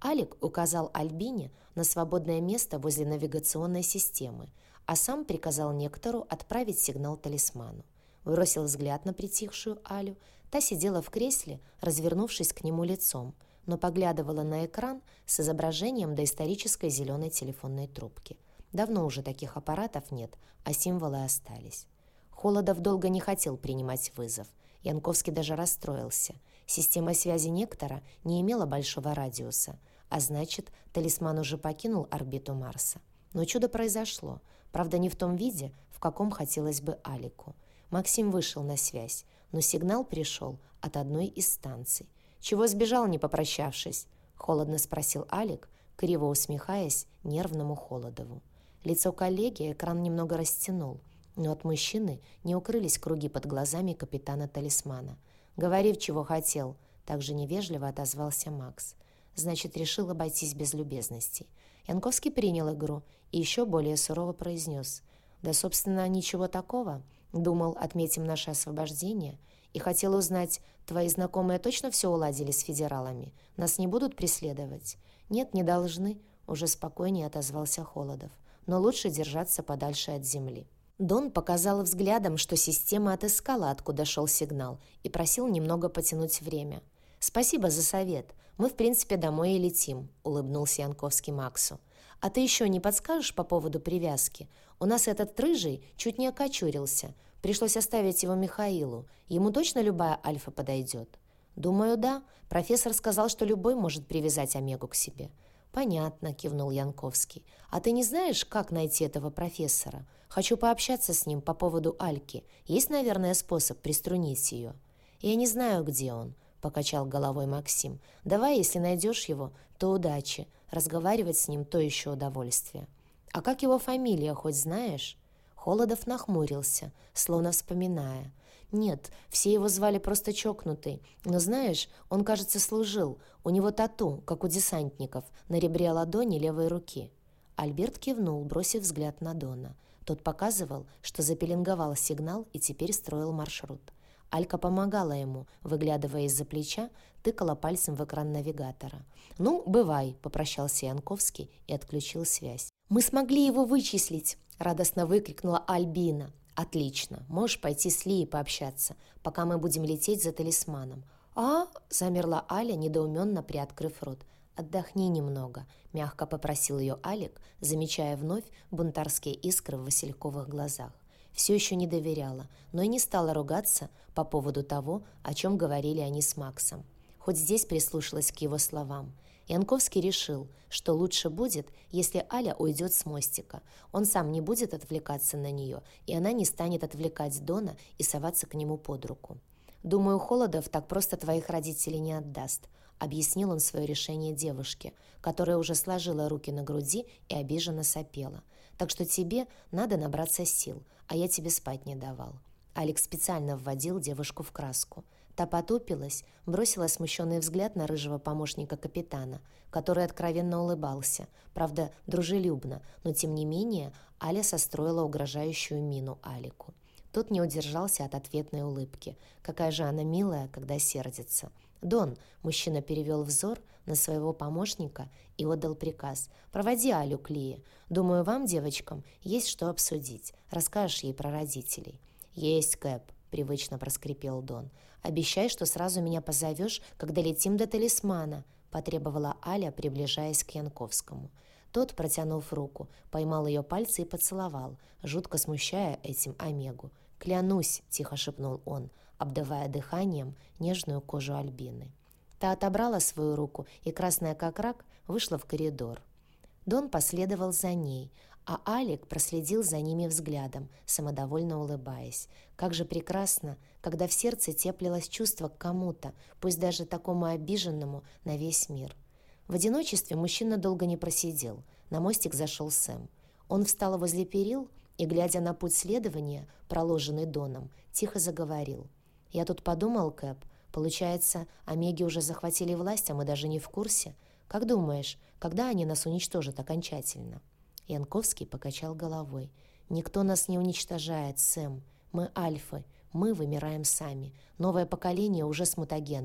Алик указал Альбине на свободное место возле навигационной системы, а сам приказал Нектору отправить сигнал талисману. Бросил взгляд на притихшую Алю. Та сидела в кресле, развернувшись к нему лицом, но поглядывала на экран с изображением доисторической зеленой телефонной трубки. Давно уже таких аппаратов нет, а символы остались. Холодов долго не хотел принимать вызов. Янковский даже расстроился. Система связи Нектора не имела большого радиуса, а значит, талисман уже покинул орбиту Марса. Но чудо произошло, правда, не в том виде, в каком хотелось бы Алику. Максим вышел на связь, но сигнал пришел от одной из станций. «Чего сбежал, не попрощавшись?» — холодно спросил Алик, криво усмехаясь нервному Холодову. Лицо коллеги экран немного растянул, но от мужчины не укрылись круги под глазами капитана талисмана. «Говори, чего хотел», — также невежливо отозвался Макс. Значит, решил обойтись без любезностей. Янковский принял игру и еще более сурово произнес: «Да, собственно, ничего такого. Думал, отметим наше освобождение. И хотел узнать, твои знакомые точно все уладили с федералами? Нас не будут преследовать?» «Нет, не должны», — уже спокойнее отозвался Холодов. «Но лучше держаться подальше от земли». Дон показал взглядом, что система отыскала, откуда шел сигнал, и просил немного потянуть время. «Спасибо за совет. Мы, в принципе, домой и летим», — улыбнулся Янковский Максу. «А ты еще не подскажешь по поводу привязки? У нас этот рыжий чуть не окочурился. Пришлось оставить его Михаилу. Ему точно любая альфа подойдет?» «Думаю, да. Профессор сказал, что любой может привязать Омегу к себе». «Понятно», — кивнул Янковский. «А ты не знаешь, как найти этого профессора? Хочу пообщаться с ним по поводу Альки. Есть, наверное, способ приструнить ее». «Я не знаю, где он», — покачал головой Максим. «Давай, если найдешь его, то удачи. Разговаривать с ним — то еще удовольствие». «А как его фамилия, хоть знаешь?» Холодов нахмурился, словно вспоминая. «Нет, все его звали просто чокнутый. Но знаешь, он, кажется, служил. У него тату, как у десантников, на ребре ладони левой руки». Альберт кивнул, бросив взгляд на Дона. Тот показывал, что запеленговал сигнал и теперь строил маршрут. Алька помогала ему, выглядывая из-за плеча, тыкала пальцем в экран навигатора. «Ну, бывай», — попрощался Янковский и отключил связь. «Мы смогли его вычислить!» — радостно выкрикнула Альбина. «Отлично, можешь пойти с Лией пообщаться, пока мы будем лететь за талисманом». «А?» — замерла Аля, недоуменно приоткрыв рот. «Отдохни немного», — мягко попросил ее Алик, замечая вновь бунтарские искры в васильковых глазах. Все еще не доверяла, но и не стала ругаться по поводу того, о чем говорили они с Максом. Хоть здесь прислушалась к его словам. Янковский решил, что лучше будет, если Аля уйдет с мостика. Он сам не будет отвлекаться на нее, и она не станет отвлекать Дона и соваться к нему под руку. «Думаю, Холодов так просто твоих родителей не отдаст», — объяснил он свое решение девушке, которая уже сложила руки на груди и обиженно сопела. «Так что тебе надо набраться сил, а я тебе спать не давал». Алекс специально вводил девушку в краску. Та потупилась, бросила смущенный взгляд на рыжего помощника капитана, который откровенно улыбался, правда, дружелюбно, но тем не менее Аля состроила угрожающую мину Алику. Тот не удержался от ответной улыбки. Какая же она милая, когда сердится. «Дон», — мужчина перевел взор на своего помощника и отдал приказ, «проводи Алю к Лие. Думаю, вам, девочкам, есть что обсудить. Расскажешь ей про родителей». «Есть, Кэп», — привычно проскрипел Дон. «Обещай, что сразу меня позовешь, когда летим до талисмана», — потребовала Аля, приближаясь к Янковскому. Тот, протянув руку, поймал ее пальцы и поцеловал, жутко смущая этим Омегу. «Клянусь», — тихо шепнул он, обдавая дыханием нежную кожу Альбины. Та отобрала свою руку и, красная как рак, вышла в коридор. Дон последовал за ней, а Алик проследил за ними взглядом, самодовольно улыбаясь. Как же прекрасно, когда в сердце теплилось чувство к кому-то, пусть даже такому обиженному на весь мир. В одиночестве мужчина долго не просидел. На мостик зашел Сэм. Он встал возле перил и, глядя на путь следования, проложенный Доном, тихо заговорил. «Я тут подумал, Кэп, получается, Омеги уже захватили власть, а мы даже не в курсе. Как думаешь, когда они нас уничтожат окончательно?» Янковский покачал головой. «Никто нас не уничтожает, Сэм. Мы альфы. Мы вымираем сами. Новое поколение уже с мутагеном.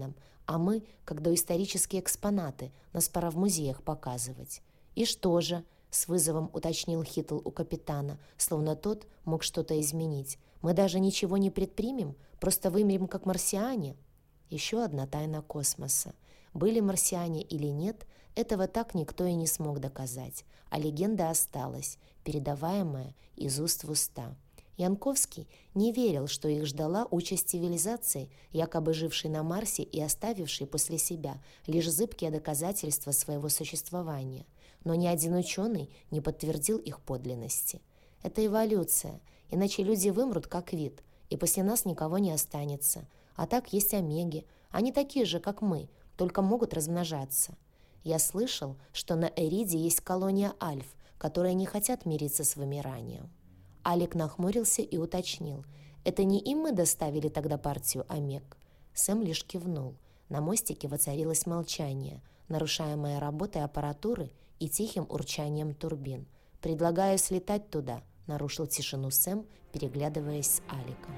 А мы, как доисторические экспонаты, нас пора в музеях показывать. И что же? С вызовом уточнил Хитл у капитана, словно тот мог что-то изменить. Мы даже ничего не предпримем, просто вымрем как марсиане. Еще одна тайна космоса. Были марсиане или нет, этого так никто и не смог доказать, а легенда осталась, передаваемая из уст в уста. Янковский не верил, что их ждала участь цивилизации, якобы жившей на Марсе и оставившей после себя лишь зыбкие доказательства своего существования. Но ни один ученый не подтвердил их подлинности. Это эволюция, иначе люди вымрут как вид, и после нас никого не останется. А так есть омеги, они такие же, как мы, только могут размножаться. Я слышал, что на Эриде есть колония альф, которые не хотят мириться с вымиранием. Алик нахмурился и уточнил. «Это не им мы доставили тогда партию омег?» Сэм лишь кивнул. На мостике воцарилось молчание, нарушаемое работой аппаратуры и тихим урчанием турбин. «Предлагаю слетать туда», — нарушил тишину Сэм, переглядываясь с Аликом.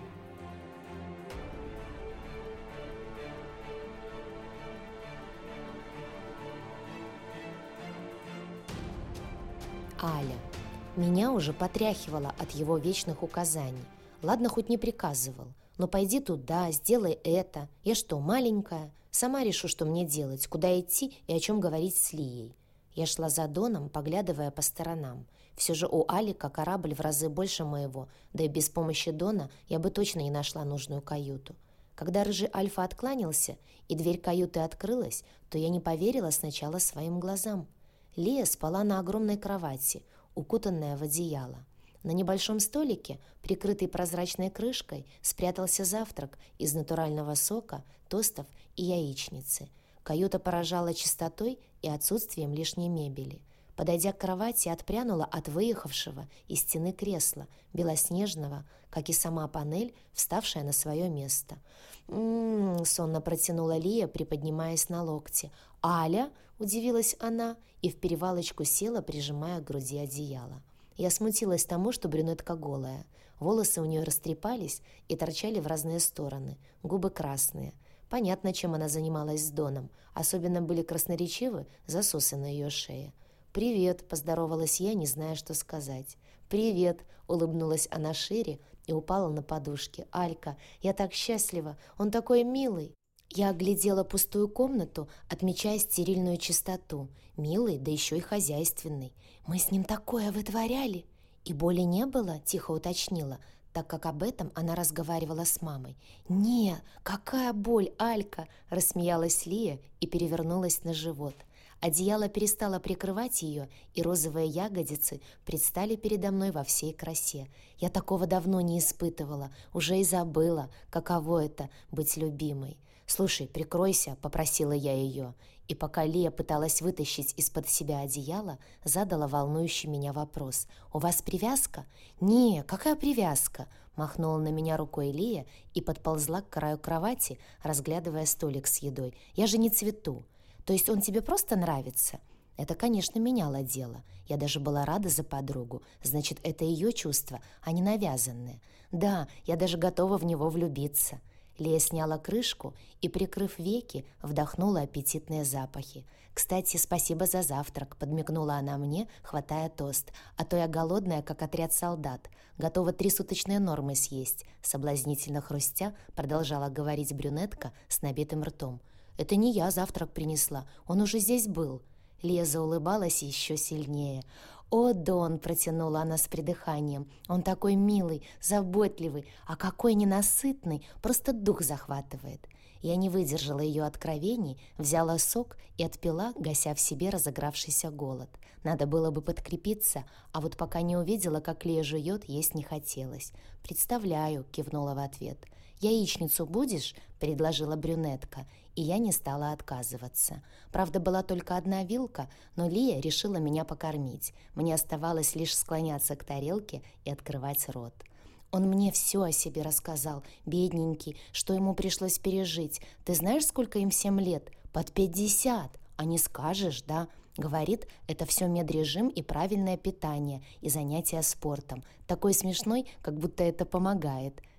Аля. Меня уже потряхивало от его вечных указаний. Ладно, хоть не приказывал. Но пойди туда, сделай это. Я что, маленькая? Сама решу, что мне делать, куда идти и о чем говорить с Лией. Я шла за Доном, поглядывая по сторонам. Все же у Алика корабль в разы больше моего, да и без помощи Дона я бы точно не нашла нужную каюту. Когда рыжий Альфа откланялся и дверь каюты открылась, то я не поверила сначала своим глазам. Лия спала на огромной кровати, укутанная в одеяло. На небольшом столике, прикрытый прозрачной крышкой, спрятался завтрак из натурального сока, тостов и яичницы. Каюта поражала чистотой и отсутствием лишней мебели. Подойдя к кровати, отпрянула от выехавшего из стены кресла, белоснежного, как и сама панель, вставшая на свое место. «М-м-м», сонно протянула Лия, приподнимаясь на локте. «Аля?» — удивилась она и в перевалочку села, прижимая к груди одеяло. Я смутилась тому, что брюнетка голая. Волосы у нее растрепались и торчали в разные стороны, губы красные. Понятно, чем она занималась с Доном. Особенно были красноречивы засосы на ее шее. «Привет», — поздоровалась я, не зная, что сказать. «Привет», — улыбнулась она шире и упала на подушки. «Алька, я так счастлива, он такой милый». Я оглядела пустую комнату, отмечая стерильную чистоту. Милый, да еще и хозяйственный. Мы с ним такое вытворяли. И боли не было, тихо уточнила, так как об этом она разговаривала с мамой. «Не, какая боль, Алька!» — рассмеялась Лия и перевернулась на живот. Одеяло перестало прикрывать ее, и розовые ягодицы предстали передо мной во всей красе. Я такого давно не испытывала, уже и забыла, каково это — быть любимой. «Слушай, прикройся», — попросила я ее, и пока Лия пыталась вытащить из-под себя одеяло, задала волнующий меня вопрос. «У вас привязка?» «Не, какая привязка?» — махнула на меня рукой Лия и подползла к краю кровати, разглядывая столик с едой. «Я же не цвету. То есть он тебе просто нравится?» Это, конечно, меняло дело. Я даже была рада за подругу. Значит, это ее чувства, а не навязанные. Да, я даже готова в него влюбиться. Лия сняла крышку и, прикрыв веки, вдохнула аппетитные запахи. «Кстати, спасибо за завтрак», — подмигнула она мне, хватая тост. «А то я голодная, как отряд солдат. Готова три суточные нормы съесть», — соблазнительно хрустя продолжала говорить брюнетка с набитым ртом. «Это не я завтрак принесла, он уже здесь был». Лия заулыбалась еще сильнее. «О, Дон!» — протянула она с придыханием. «Он такой милый, заботливый, а какой ненасытный, просто дух захватывает». Я не выдержала ее откровений, взяла сок и отпила, гася в себе разыгравшийся голод. Надо было бы подкрепиться, а вот пока не увидела, как Лия жует, есть не хотелось. «Представляю», — кивнула в ответ. «Яичницу будешь?» — предложила брюнетка, и я не стала отказываться. Правда, была только одна вилка, но Лия решила меня покормить. Мне оставалось лишь склоняться к тарелке и открывать рот. Он мне все о себе рассказал, бедненький, что ему пришлось пережить. Ты знаешь, сколько им всем лет? Под пятьдесят. А не скажешь, да? Говорит, это все медрежим и правильное питание, и занятия спортом. Такой смешной, как будто это помогает.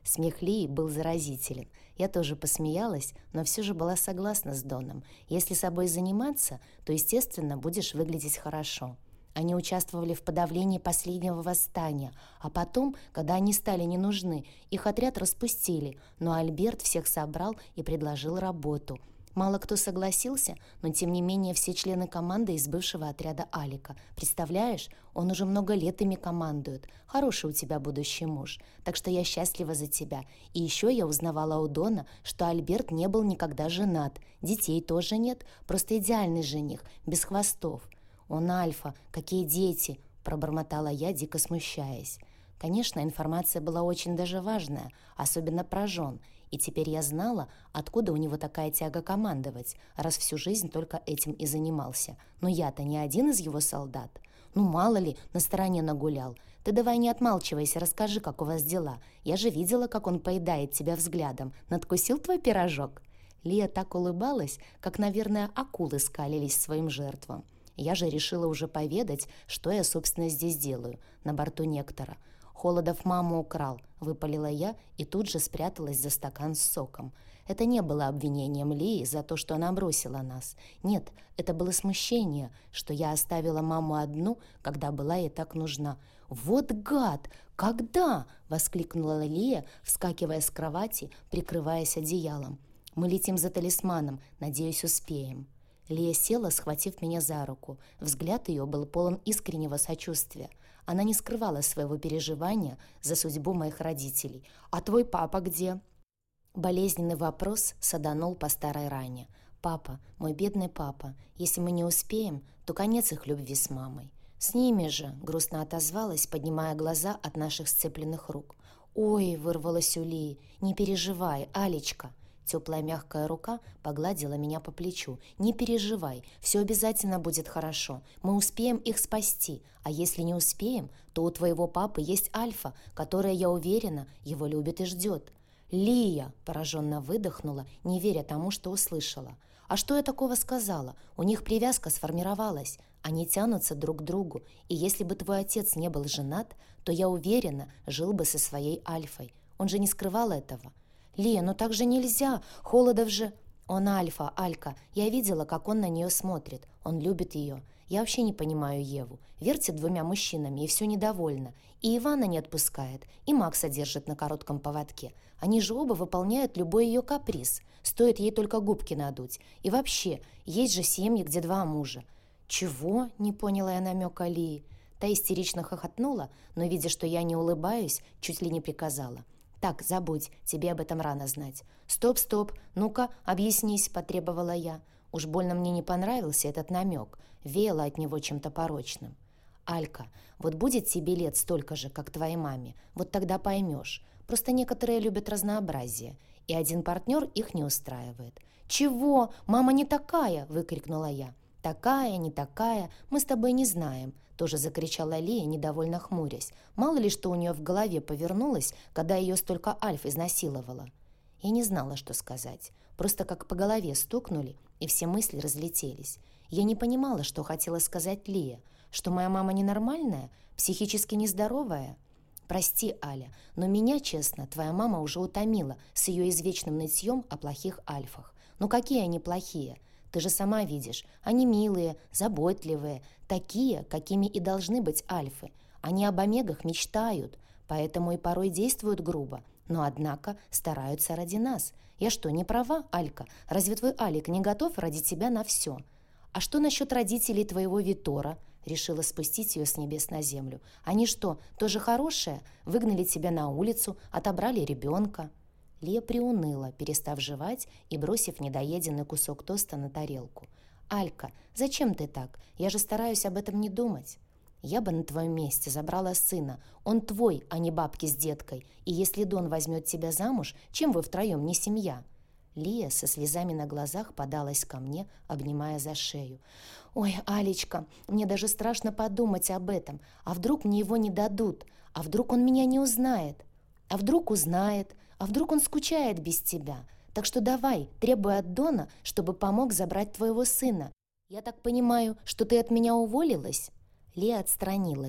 Смех Лии был заразителен. Я тоже посмеялась, но все же была согласна с Доном. Если собой заниматься, то, естественно, будешь выглядеть хорошо. Они участвовали в подавлении последнего восстания, а потом, когда они стали не нужны, их отряд распустили, но Альберт всех собрал и предложил работу. Мало кто согласился, но тем не менее все члены команды из бывшего отряда Алика. Представляешь, он уже много лет ими командует. Хороший у тебя будущий муж, так что я счастлива за тебя. И еще я узнавала у Дона, что Альберт не был никогда женат, детей тоже нет, просто идеальный жених, без хвостов. «Он Альфа, какие дети!» – пробормотала я, дико смущаясь. Конечно, информация была очень даже важная, особенно про жен, и теперь я знала, откуда у него такая тяга командовать, раз всю жизнь только этим и занимался. Но я-то не один из его солдат. Ну, мало ли, на стороне нагулял. Ты давай не отмалчивайся, расскажи, как у вас дела. Я же видела, как он поедает тебя взглядом. Надкусил твой пирожок?» Лия так улыбалась, как, наверное, акулы скалились своим жертвам. Я же решила уже поведать, что я, собственно, здесь делаю, на борту Нектора. «Холодов маму украл», — выпалила я и тут же спряталась за стакан с соком. Это не было обвинением Лии за то, что она бросила нас. Нет, это было смущение, что я оставила маму одну, когда была ей так нужна. «Вот гад! Когда?» — воскликнула Лия, вскакивая с кровати, прикрываясь одеялом. «Мы летим за талисманом, надеюсь, успеем». Лия села, схватив меня за руку. Взгляд ее был полон искреннего сочувствия. Она не скрывала своего переживания за судьбу моих родителей. «А твой папа где?» Болезненный вопрос саданул по старой ране. «Папа, мой бедный папа, если мы не успеем, то конец их любви с мамой». «С ними же», — грустно отозвалась, поднимая глаза от наших сцепленных рук. «Ой», — вырвалась у Лии, — «не переживай, Алечка». Теплая мягкая рука погладила меня по плечу. «Не переживай, все обязательно будет хорошо. Мы успеем их спасти, а если не успеем, то у твоего папы есть Альфа, которая, я уверена, его любит и ждет». «Лия!» – пораженно выдохнула, не веря тому, что услышала. «А что я такого сказала? У них привязка сформировалась. Они тянутся друг к другу, и если бы твой отец не был женат, то, я уверена, жил бы со своей Альфой. Он же не скрывал этого». «Лия, ну так же нельзя! Холодов же...» «Он Альфа, Алька. Я видела, как он на нее смотрит. Он любит ее. Я вообще не понимаю Еву. Вертит двумя мужчинами и все недовольна. И Ивана не отпускает, и Макса держит на коротком поводке. Они же оба выполняют любой ее каприз. Стоит ей только губки надуть. И вообще, есть же семьи, где два мужа». «Чего?» — не поняла я намека Лии. Та истерично хохотнула, но, видя, что я не улыбаюсь, чуть ли не приказала. «Так, забудь, тебе об этом рано знать». «Стоп, стоп, ну-ка, объяснись», — потребовала я. Уж больно мне не понравился этот намек, веяло от него чем-то порочным. «Алька, вот будет тебе лет столько же, как твоей маме, вот тогда поймешь. Просто некоторые любят разнообразие, и один партнер их не устраивает». «Чего? Мама не такая!» — выкрикнула я. «Такая, не такая, мы с тобой не знаем», — тоже закричала Лия, недовольно хмурясь. Мало ли что у нее в голове повернулось, когда ее столько Альф изнасиловала. Я не знала, что сказать. Просто как по голове стукнули, и все мысли разлетелись. Я не понимала, что хотела сказать Лия. Что моя мама ненормальная, психически нездоровая? «Прости, Аля, но меня, честно, твоя мама уже утомила с ее извечным нытьем о плохих Альфах. Ну какие они плохие? Ты же сама видишь, они милые, заботливые, такие, какими и должны быть альфы. Они об омегах мечтают, поэтому и порой действуют грубо, но, однако, стараются ради нас. Я что, не права, Алька? Разве твой Алик не готов ради тебя на все? А что насчет родителей твоего Витора?» Решила спустить ее с небес на землю. «Они что, тоже хорошие? Выгнали тебя на улицу, отобрали ребенка?» Лия приуныла, перестав жевать и бросив недоеденный кусок тоста на тарелку. «Алька, зачем ты так? Я же стараюсь об этом не думать». «Я бы на твоем месте забрала сына. Он твой, а не бабки с деткой. И если Дон возьмет тебя замуж, чем вы втроем не семья?» Лия со слезами на глазах подалась ко мне, обнимая за шею. «Ой, Алечка, мне даже страшно подумать об этом. А вдруг мне его не дадут? А вдруг он меня не узнает? А вдруг узнает? А вдруг он скучает без тебя? Так что давай, требуй от Дона, чтобы помог забрать твоего сына. Я так понимаю, что ты от меня уволилась?» Лия отстранилась.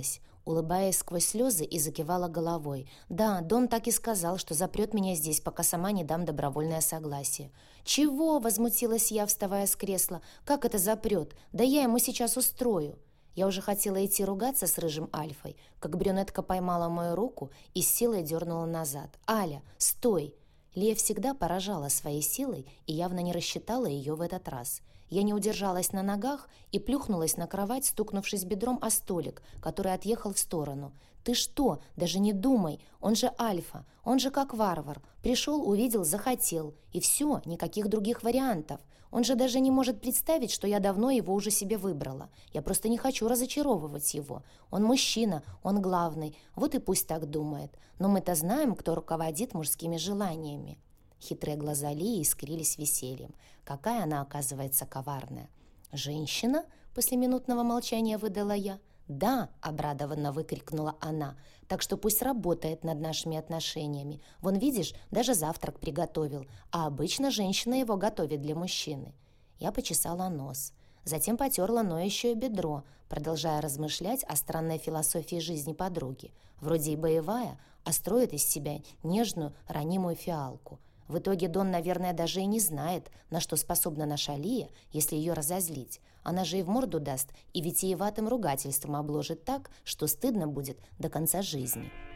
улыбаясь сквозь слезы, и закивала головой. «Да, Дон так и сказал, что запрет меня здесь, пока сама не дам добровольное согласие». «Чего?» — возмутилась я, вставая с кресла. «Как это запрет? Да я ему сейчас устрою». Я уже хотела идти ругаться с рыжим Альфой, как брюнетка поймала мою руку и с силой дернула назад. «Аля, стой!» Лия всегда поражала своей силой и явно не рассчитала ее в этот раз. Я не удержалась на ногах и плюхнулась на кровать, стукнувшись бедром о столик, который отъехал в сторону. «Ты что? Даже не думай! Он же Альфа, он же как варвар. Пришел, увидел, захотел. И все, никаких других вариантов. Он же даже не может представить, что я давно его уже себе выбрала. Я просто не хочу разочаровывать его. Он мужчина, он главный, вот и пусть так думает. Но мы-то знаем, кто руководит мужскими желаниями». Хитрые глаза Лии искрились весельем. Какая она, оказывается, коварная. «Женщина?» — после минутного молчания выдала я. «Да!» — обрадованно выкрикнула она. «Так что пусть работает над нашими отношениями. Вон, видишь, даже завтрак приготовил. А обычно женщина его готовит для мужчины». Я почесала нос. Затем потерла ноющее бедро, продолжая размышлять о странной философии жизни подруги. Вроде и боевая, а строит из себя нежную, ранимую фиалку. В итоге Дон, наверное, даже и не знает, на что способна наша Лия, если ее разозлить. Она же и в морду даст, и витиеватым ругательством обложит так, что стыдно будет до конца жизни.